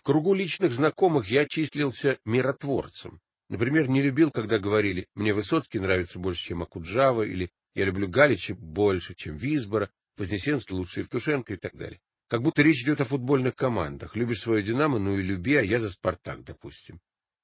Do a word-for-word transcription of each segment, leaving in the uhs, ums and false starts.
кругу личных знакомых я числился миротворцем. Например, не любил, когда говорили: «Мне Высоцкий нравится больше, чем Окуджава», или «Я люблю Галича больше, чем Висбора», «Вознесенский лучше Евтушенко» и так далее. Как будто речь идет о футбольных командах. Любишь свое «Динамо», ну и люби, а я за «Спартак», допустим.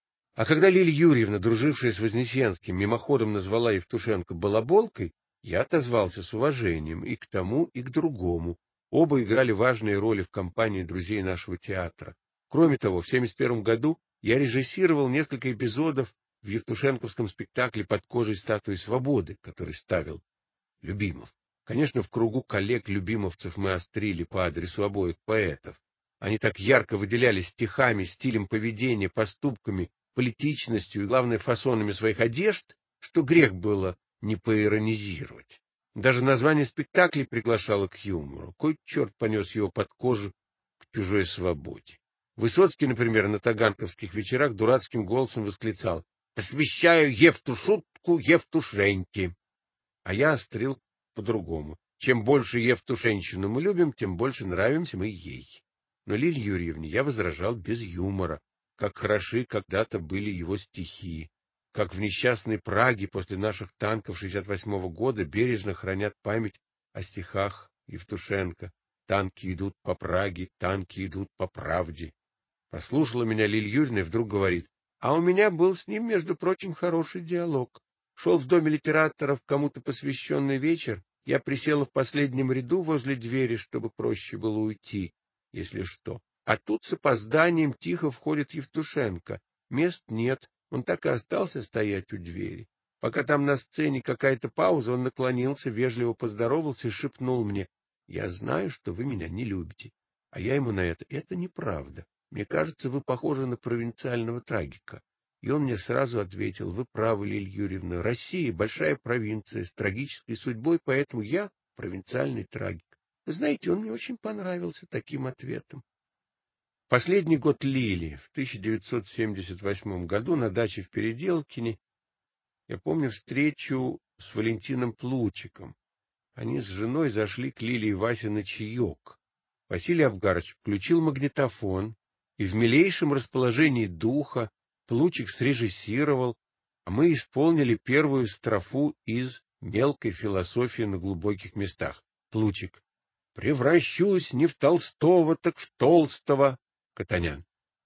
А когда Лилия Юрьевна, дружившая с Вознесенским, мимоходом назвала Евтушенко балаболкой, я отозвался с уважением и к тому, и к другому. Оба играли важные роли в компании друзей нашего театра. Кроме того, в семьдесят первом году я режиссировал несколько эпизодов в евтушенковском спектакле «Под кожей статуи свободы», который ставил Любимов. Конечно, в кругу коллег-любимовцев мы острили по адресу обоих поэтов. Они так ярко выделялись стихами, стилем поведения, поступками, политичностью и, главное, фасонами своих одежд, что грех было не поиронизировать. Даже название спектаклей приглашало к юмору. Кой черт понес его под кожу к чужой свободе. Высоцкий, например, на таганковских вечерах дурацким голосом восклицал: «Посвящаю Евтушутку Евтушеньке». А я острил по-другому. Чем больше Евтушенщину мы любим, тем больше нравимся мы ей. Но Лилии Юрьевне я возражал без юмора, как хороши когда-то были его стихи, как в несчастной Праге после наших танков шестьдесят восьмого года бережно хранят память о стихах Евтушенко. «Танки идут по Праге, танки идут по правде». Послушала меня Лилия Юрьевна и вдруг говорит: «А у меня был с ним, между прочим, хороший диалог. Шел в доме литераторов кому-то посвященный вечер, я присела в последнем ряду возле двери, чтобы проще было уйти, если что. А тут с опозданием тихо входит Евтушенко. Мест нет, он так и остался стоять у двери. Пока там на сцене какая-то пауза, он наклонился, вежливо поздоровался и шепнул мне: «Я знаю, что вы меня не любите». А я ему на это: «Это неправда. Мне кажется, вы похожи на провинциального трагика». И он мне сразу ответил: «Вы правы, Лилия Юрьевна, Россия — большая провинция с трагической судьбой, поэтому я провинциальный трагик». Вы знаете, он мне очень понравился таким ответом. Последний год Лили, в тысяча девятьсот семьдесят восьмом году, на даче в Переделкине, я помню встречу с Валентином Плучиком. Они с женой зашли к Лиле и Васе на чаек. Василий Абгарович включил магнитофон, и в милейшем расположении духа Плучик срежиссировал, а мы исполнили первую строфу из «Мелкой философии на глубоких местах». Плучик: «Превращусь не в Толстого, так в Толстого». Катанян: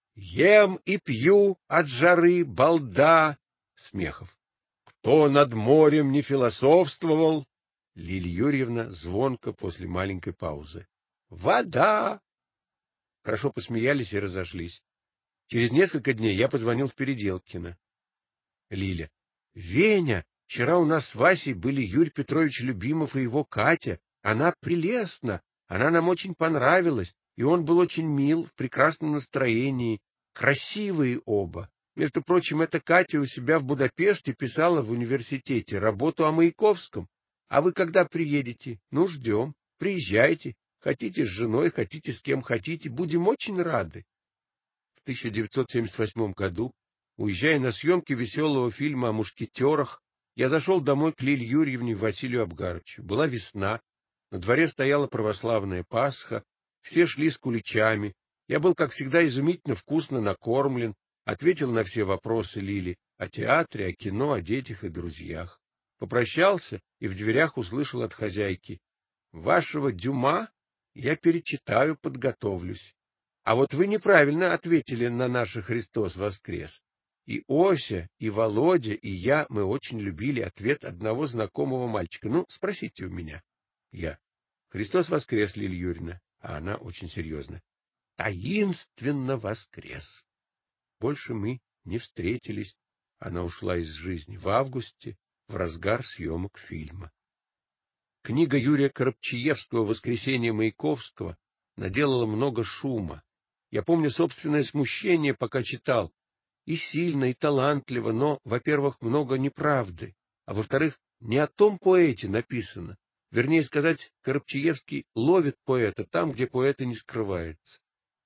«Ем и пью от жары, балда». Смехов: «Кто над морем не философствовал?» Лилия Юрьевна звонко после маленькой паузы: «Вода». Хорошо посмеялись и разошлись. Через несколько дней я позвонил в Переделкино. Лиля: «Веня, вчера у нас с Васей были Юрий Петрович Любимов и его Катя. Она прелестна, она нам очень понравилась, и он был очень мил, в прекрасном настроении. Красивые оба. Между прочим, эта Катя у себя в Будапеште писала в университете работу о Маяковском. А вы когда приедете? Ну, ждем. Приезжайте. Хотите с женой, хотите с кем хотите. Будем очень рады». В тысяча девятьсот семьдесят восьмом году, уезжая на съемки веселого фильма о мушкетерах, я зашел домой к Лилии Юрьевне и Василию Абгаровичу. Была весна, на дворе стояла православная Пасха, все шли с куличами. Я был, как всегда, изумительно вкусно накормлен, ответил на все вопросы Лили о театре, о кино, о детях и друзьях. Попрощался и в дверях услышал от хозяйки: «Вашего Дюма я перечитаю, подготовлюсь. А вот вы неправильно ответили на наше «Христос воскрес». И Ося, и Володя, и я, мы очень любили ответ одного знакомого мальчика. Ну, спросите у меня». Я: «Христос воскрес, Лилия Юрьевна». А она очень серьезно: «Таинственно воскрес». Больше мы не встретились. Она ушла из жизни в августе, в разгар съемок фильма. Книга Юрия Коробчиевского «Воскресение Маяковского» наделала много шума. Я помню собственное смущение, пока читал. И сильно, и талантливо, но, во-первых, много неправды, а во-вторых, не о том поэте написано. Вернее сказать, Коробчиевский ловит поэта там, где поэта не скрывается.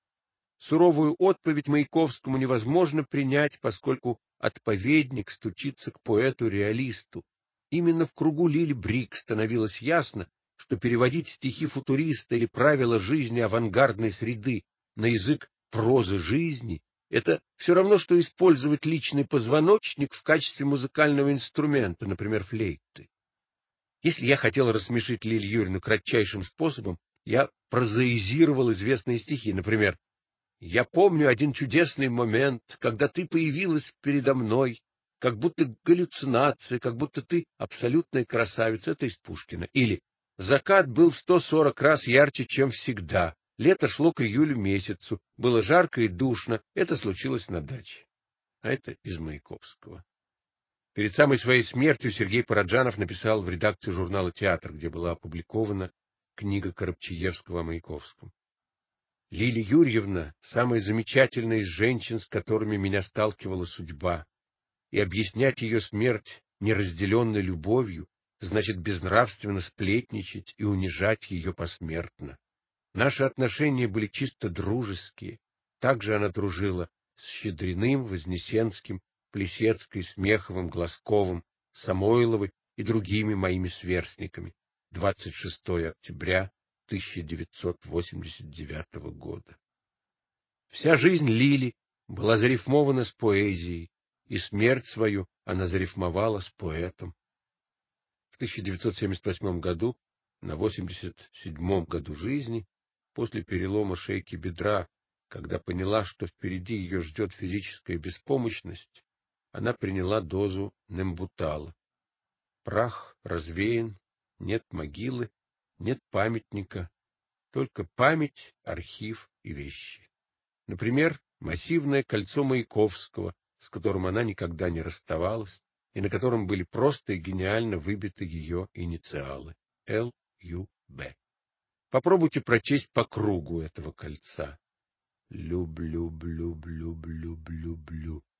Суровую отповедь Маяковскому невозможно принять, поскольку отповедник стучится к поэту-реалисту. Именно в кругу Лили Брик становилось ясно, что переводить стихи футуриста или правила жизни авангардной среды на язык прозы жизни — это все равно, что использовать личный позвоночник в качестве музыкального инструмента, например, флейты. Если я хотел рассмешить Лилию Юрьевну кратчайшим способом, я прозаизировал известные стихи. Например: «Я помню один чудесный момент, когда ты появилась передо мной, как будто галлюцинация, как будто ты абсолютная красавица». Это из Пушкина. Или: «Закат был в сто сорок раз ярче, чем всегда. Лето шло к июлю месяцу. Было жарко и душно. Это случилось на даче». А это из Маяковского. Перед самой своей смертью Сергей Параджанов написал в редакцию журнала «Театр», где была опубликована книга Коробчиевского о Маяковском: «Лилия Юрьевна — самая замечательная из женщин, с которыми меня сталкивала судьба, и объяснять ее смерть неразделенной любовью значит безнравственно сплетничать и унижать ее посмертно. Наши отношения были чисто дружеские. Также она дружила с Щедриным, Вознесенским, Плесецкой, Смеховым, Глазковым, Самойловой и другими моими сверстниками. двадцать шестого октября тысяча девятьсот восемьдесят девятого года». Вся жизнь Лили была зарифмована с поэзией, и смерть свою она зарифмовала с поэтом. В тысяча девятьсот семьдесят восьмом году, на восемьдесят седьмом году жизни, после перелома шейки бедра, когда поняла, что впереди ее ждет физическая беспомощность, она приняла дозу нембутала. Прах развеян, нет могилы, нет памятника, только память, архив и вещи. Например, массивное кольцо Маяковского, с которым она никогда не расставалась, и на котором были просто и гениально выбиты ее инициалы — Л Ю Б. Попробуйте прочесть по кругу этого кольца: «Люблю, люблю, люблю, люблю».